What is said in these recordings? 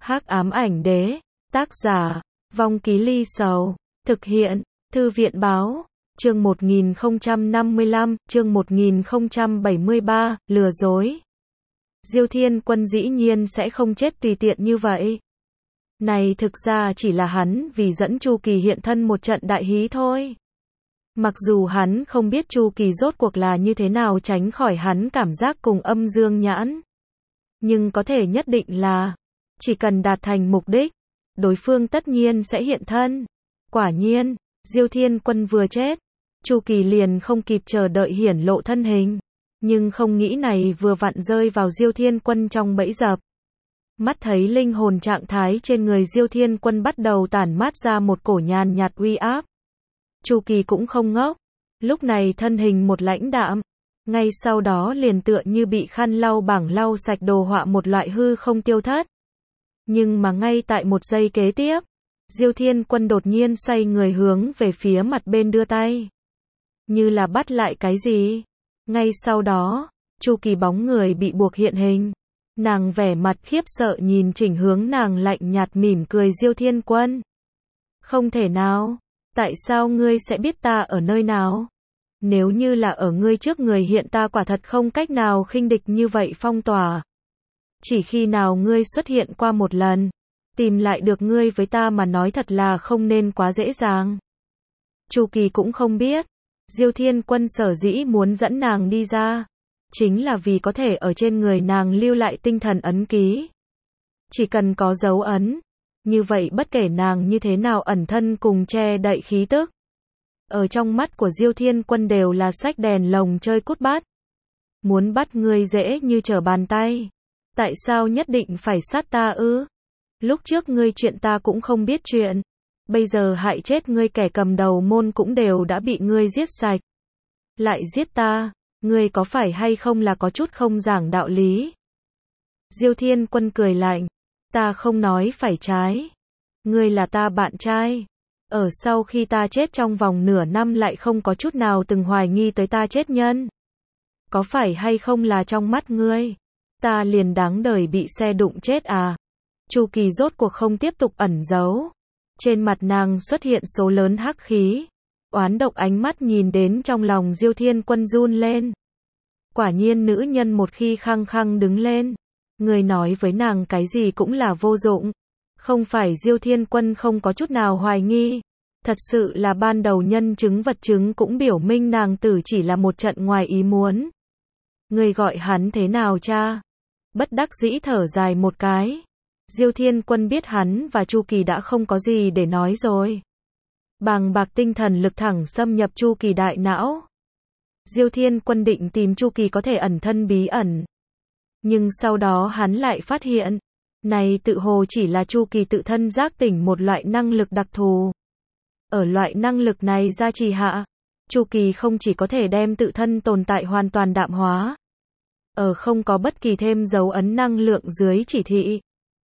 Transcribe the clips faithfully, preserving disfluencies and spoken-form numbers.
Hắc ám ảnh đế, tác giả, Vong Ký Ly Sầu, thực hiện, Thư viện báo, chương một nghìn không trăm năm mươi lăm, chương một nghìn không trăm bảy mươi ba, lừa dối. Diêu Thiên Quân dĩ nhiên sẽ không chết tùy tiện như vậy. Này thực ra chỉ là hắn vì dẫn Chu Kỳ hiện thân một trận đại hí thôi. Mặc dù hắn không biết Chu Kỳ rốt cuộc là như thế nào tránh khỏi hắn cảm giác cùng âm dương nhãn. Nhưng có thể nhất định là, chỉ cần đạt thành mục đích, đối phương tất nhiên sẽ hiện thân. Quả nhiên, Diêu Thiên Quân vừa chết, Chu Kỳ liền không kịp chờ đợi hiển lộ thân hình. Nhưng không nghĩ này vừa vặn rơi vào Diêu Thiên Quân trong bẫy dập. Mắt thấy linh hồn trạng thái trên người Diêu Thiên Quân bắt đầu tản mát ra một cổ nhàn nhạt uy áp. Chu Kỳ cũng không ngốc, lúc này thân hình một lãnh đạm, ngay sau đó liền tựa như bị khăn lau bảng lau sạch đồ họa một loại hư không tiêu thất. Nhưng mà ngay tại một giây kế tiếp, Diêu Thiên Quân đột nhiên xoay người hướng về phía mặt bên đưa tay. Như là bắt lại cái gì. Ngay sau đó, Chu Kỳ bóng người bị buộc hiện hình. Nàng vẻ mặt khiếp sợ nhìn chỉnh hướng nàng lạnh nhạt mỉm cười Diêu Thiên Quân. Không thể nào, tại sao ngươi sẽ biết ta ở nơi nào? Nếu như là ở ngươi trước người hiện ta quả thật không cách nào khinh địch như vậy phong tỏa. Chỉ khi nào ngươi xuất hiện qua một lần, tìm lại được ngươi với ta mà nói thật là không nên quá dễ dàng. Chu Kỳ cũng không biết, Diêu Thiên Quân sở dĩ muốn dẫn nàng đi ra, chính là vì có thể ở trên người nàng lưu lại tinh thần ấn ký. Chỉ cần có dấu ấn, như vậy bất kể nàng như thế nào ẩn thân cùng che đậy khí tức, ở trong mắt của Diêu Thiên Quân đều là sách đèn lồng chơi cút bắt. Muốn bắt ngươi dễ như trở bàn tay. Tại sao nhất định phải sát ta ư? Lúc trước ngươi chuyện ta cũng không biết chuyện. Bây giờ hại chết ngươi kẻ cầm đầu môn cũng đều đã bị ngươi giết sạch. Lại giết ta, ngươi có phải hay không là có chút không giảng đạo lý? Diêu Thiên Quân cười lạnh. Ta không nói phải trái. Ngươi là ta bạn trai. Ở sau khi ta chết trong vòng nửa năm lại không có chút nào từng hoài nghi tới ta chết nhân. Có phải hay không là trong mắt ngươi, ta liền đáng đời bị xe đụng chết à? Chu Kỳ rốt cuộc không tiếp tục ẩn giấu. Trên mặt nàng xuất hiện số lớn hắc khí. Oán độc ánh mắt nhìn đến trong lòng Diêu Thiên Quân run lên. Quả nhiên nữ nhân một khi khăng khăng đứng lên, người nói với nàng cái gì cũng là vô dụng. Không phải Diêu Thiên Quân không có chút nào hoài nghi. Thật sự là ban đầu nhân chứng vật chứng cũng biểu minh nàng tử chỉ là một trận ngoài ý muốn. Người gọi hắn thế nào cha? Bất đắc dĩ thở dài một cái. Diêu Thiên Quân biết hắn và Chu Kỳ đã không có gì để nói rồi. Bàng bạc tinh thần lực thẳng xâm nhập Chu Kỳ đại não. Diêu Thiên Quân định tìm Chu Kỳ có thể ẩn thân bí ẩn. Nhưng sau đó hắn lại phát hiện, này tự hồ chỉ là Chu Kỳ tự thân giác tỉnh một loại năng lực đặc thù. Ở loại năng lực này gia trì hạ, Chu Kỳ không chỉ có thể đem tự thân tồn tại hoàn toàn đạm hóa. Ở không có bất kỳ thêm dấu ấn năng lượng dưới chỉ thị,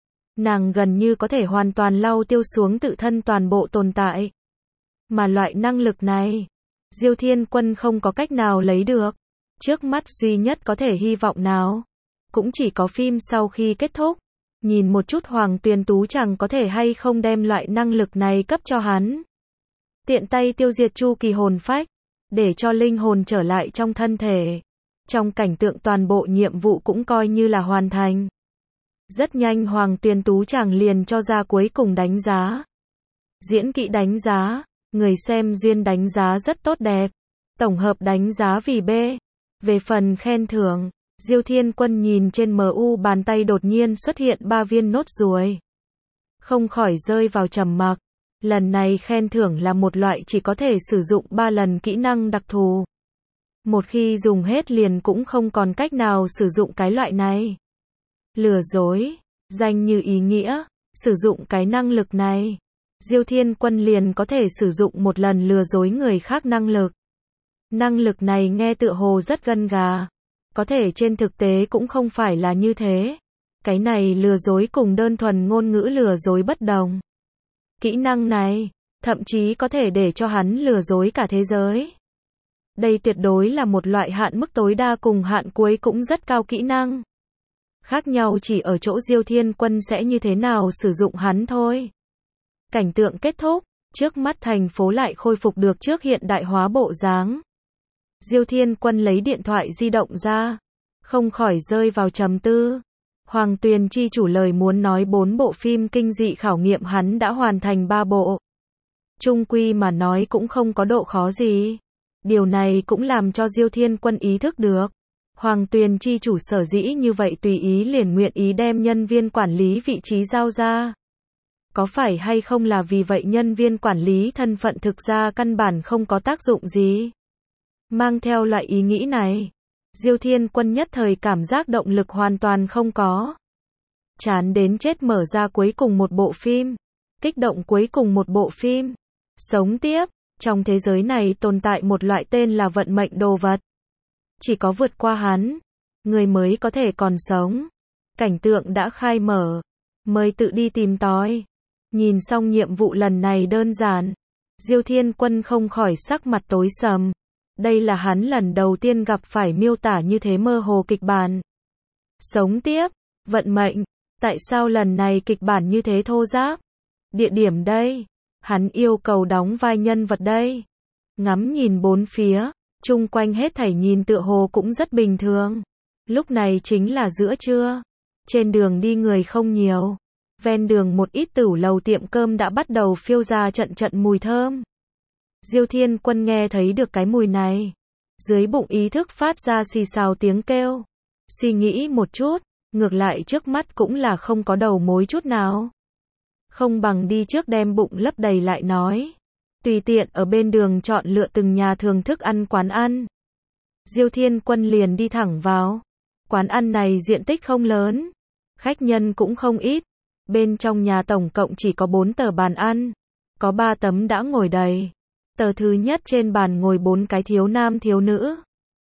nàng gần như có thể hoàn toàn lau tiêu xuống tự thân toàn bộ tồn tại. Mà loại năng lực này, Diêu Thiên Quân không có cách nào lấy được. Trước mắt duy nhất có thể hy vọng nào, cũng chỉ có phim sau khi kết thúc. Nhìn một chút Hoàng Tuyền Tú chẳng có thể hay không đem loại năng lực này cấp cho hắn. Tiện tay tiêu diệt Chu Kỳ hồn phách, để cho linh hồn trở lại trong thân thể. Trong cảnh tượng toàn bộ nhiệm vụ cũng coi như là hoàn thành. Rất nhanh Hoàng Tuyền Tú chẳng liền cho ra cuối cùng đánh giá. Diễn kỹ đánh giá, người xem duyên đánh giá rất tốt đẹp. Tổng hợp đánh giá vì B. Về phần khen thưởng, Diêu Thiên Quân nhìn trên em u bàn tay đột nhiên xuất hiện ba viên nốt ruồi. Không khỏi rơi vào trầm mặc. Lần này khen thưởng là một loại chỉ có thể sử dụng ba lần kỹ năng đặc thù. Một khi dùng hết liền cũng không còn cách nào sử dụng cái loại này. Lừa dối, danh như ý nghĩa, sử dụng cái năng lực này, Diêu Thiên Quân liền có thể sử dụng một lần lừa dối người khác năng lực. Năng lực này nghe tựa hồ rất gân gà. Có thể trên thực tế cũng không phải là như thế. Cái này lừa dối cùng đơn thuần ngôn ngữ lừa dối bất đồng. Kỹ năng này, thậm chí có thể để cho hắn lừa dối cả thế giới. Đây tuyệt đối là một loại hạn mức tối đa cùng hạn cuối cũng rất cao kỹ năng. Khác nhau chỉ ở chỗ Diêu Thiên Quân sẽ như thế nào sử dụng hắn thôi. Cảnh tượng kết thúc, trước mắt thành phố lại khôi phục được trước hiện đại hóa bộ dáng. Diêu Thiên Quân lấy điện thoại di động ra, không khỏi rơi vào trầm tư. Hoàng Tuyền chi chủ lời muốn nói bốn bộ phim kinh dị khảo nghiệm hắn đã hoàn thành ba bộ. Chung quy mà nói cũng không có độ khó gì. Điều này cũng làm cho Diêu Thiên Quân ý thức được. Hoàng Tuyền chi chủ sở dĩ như vậy tùy ý liền nguyện ý đem nhân viên quản lý vị trí giao ra. Có phải hay không là vì vậy nhân viên quản lý thân phận thực ra căn bản không có tác dụng gì? Mang theo loại ý nghĩ này, Diêu Thiên Quân nhất thời cảm giác động lực hoàn toàn không có. Chán đến chết mở ra cuối cùng một bộ phim. Kích động cuối cùng một bộ phim. Sống tiếp, trong thế giới này tồn tại một loại tên là vận mệnh đồ vật. Chỉ có vượt qua hắn, người mới có thể còn sống. Cảnh tượng đã khai mở, mời tự đi tìm tòi. Nhìn xong nhiệm vụ lần này đơn giản, Diêu Thiên Quân không khỏi sắc mặt tối sầm. Đây là hắn lần đầu tiên gặp phải miêu tả như thế mơ hồ kịch bản. Sống tiếp, vận mệnh, tại sao lần này kịch bản như thế thô ráp? Địa điểm đây, hắn yêu cầu đóng vai nhân vật đây. Ngắm nhìn bốn phía, chung quanh hết thảy nhìn tựa hồ cũng rất bình thường. Lúc này chính là giữa trưa, trên đường đi người không nhiều. Ven đường một ít tửu lầu tiệm cơm đã bắt đầu phiêu ra trận trận mùi thơm. Diêu Thiên Quân nghe thấy được cái mùi này, dưới bụng ý thức phát ra xì xào tiếng kêu. Suy nghĩ một chút, ngược lại trước mắt cũng là không có đầu mối chút nào. Không bằng đi trước đem bụng lấp đầy lại nói. Tùy tiện ở bên đường chọn lựa từng nhà thưởng thức ăn quán ăn. Diêu Thiên Quân liền đi thẳng vào. Quán ăn này diện tích không lớn, khách nhân cũng không ít. Bên trong nhà tổng cộng chỉ có bốn tờ bàn ăn, có ba tấm đã ngồi đầy. Tờ thứ nhất trên bàn ngồi bốn cái thiếu nam thiếu nữ.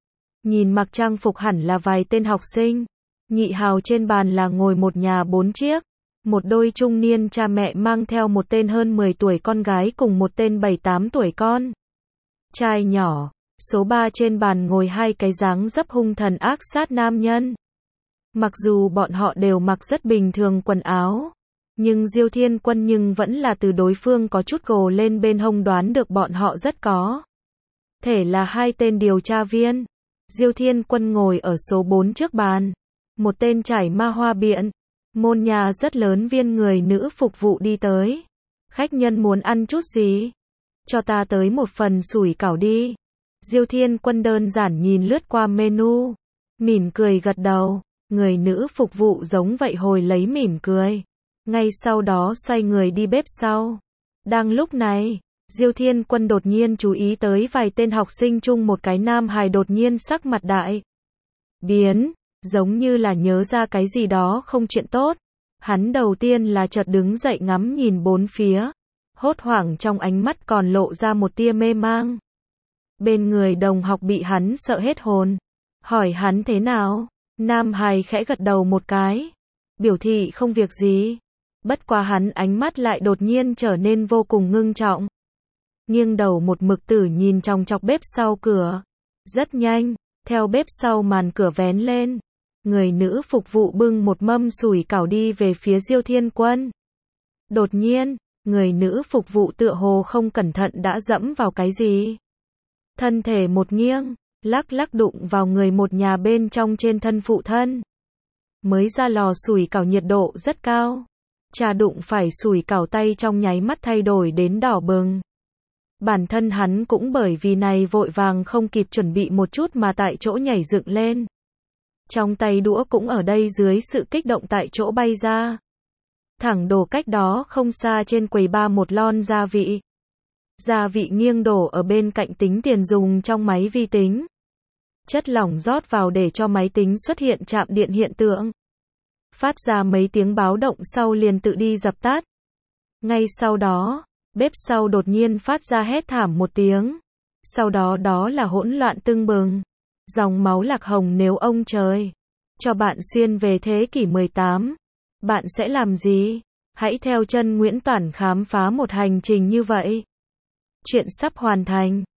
Nhìn mặc trang phục hẳn là vài tên học sinh. Nhị hào trên bàn là ngồi một nhà bốn chiếc. Một đôi trung niên cha mẹ mang theo một tên hơn mười tuổi con gái cùng một tên bảy tám tuổi con trai nhỏ. Số ba trên bàn ngồi hai cái dáng dấp hung thần ác sát nam nhân. Mặc dù bọn họ đều mặc rất bình thường quần áo, nhưng Diêu Thiên Quân nhưng vẫn là từ đối phương có chút gồ lên bên hông đoán được bọn họ rất có thể là hai tên điều tra viên. Diêu Thiên Quân ngồi ở số bốn trước bàn. Một tên trải ma hoa biện, môn nhà rất lớn viên người nữ phục vụ đi tới. Khách nhân muốn ăn chút gì? Cho ta tới một phần sủi cảo đi. Diêu Thiên Quân đơn giản nhìn lướt qua menu, mỉm cười gật đầu. Người nữ phục vụ giống vậy hồi lấy mỉm cười. Ngay sau đó xoay người đi bếp sau. Đang lúc này, Diêu Thiên Quân đột nhiên chú ý tới vài tên học sinh chung một cái nam hài đột nhiên sắc mặt đại biến, giống như là nhớ ra cái gì đó không chuyện tốt. Hắn đầu tiên là chợt đứng dậy ngắm nhìn bốn phía, hốt hoảng trong ánh mắt còn lộ ra một tia mê mang. Bên người đồng học bị hắn sợ hết hồn, hỏi hắn thế nào. Nam hài khẽ gật đầu một cái, biểu thị không việc gì. Bất quá hắn ánh mắt lại đột nhiên trở nên vô cùng ngưng trọng. Nghiêng đầu một mực tử nhìn trong chọc bếp sau cửa. Rất nhanh, theo bếp sau màn cửa vén lên, người nữ phục vụ bưng một mâm sủi cảo đi về phía Diêu Thiên Quân. Đột nhiên, người nữ phục vụ tựa hồ không cẩn thận đã dẫm vào cái gì. Thân thể một nghiêng, lắc lắc đụng vào người một nhà bên trong trên thân phụ thân. Mới ra lò sủi cảo nhiệt độ rất cao. Cha đụng phải sủi cảo tay trong nháy mắt thay đổi đến đỏ bừng. Bản thân hắn cũng bởi vì này vội vàng không kịp chuẩn bị một chút mà tại chỗ nhảy dựng lên. Trong tay đũa cũng ở đây dưới sự kích động tại chỗ bay ra. Thẳng đổ cách đó không xa trên quầy ba một lon gia vị. Gia vị nghiêng đổ ở bên cạnh tính tiền dùng trong máy vi tính. Chất lỏng rót vào để cho máy tính xuất hiện chạm điện hiện tượng. Phát ra mấy tiếng báo động sau liền tự đi dập tắt. Ngay sau đó, bếp sau đột nhiên phát ra hét thảm một tiếng. Sau đó đó là hỗn loạn tưng bừng. Dòng máu lạc hồng nếu ông trời cho bạn xuyên về thế kỷ mười tám, bạn sẽ làm gì? Hãy theo chân Nguyễn Toản khám phá một hành trình như vậy. Chuyện sắp hoàn thành.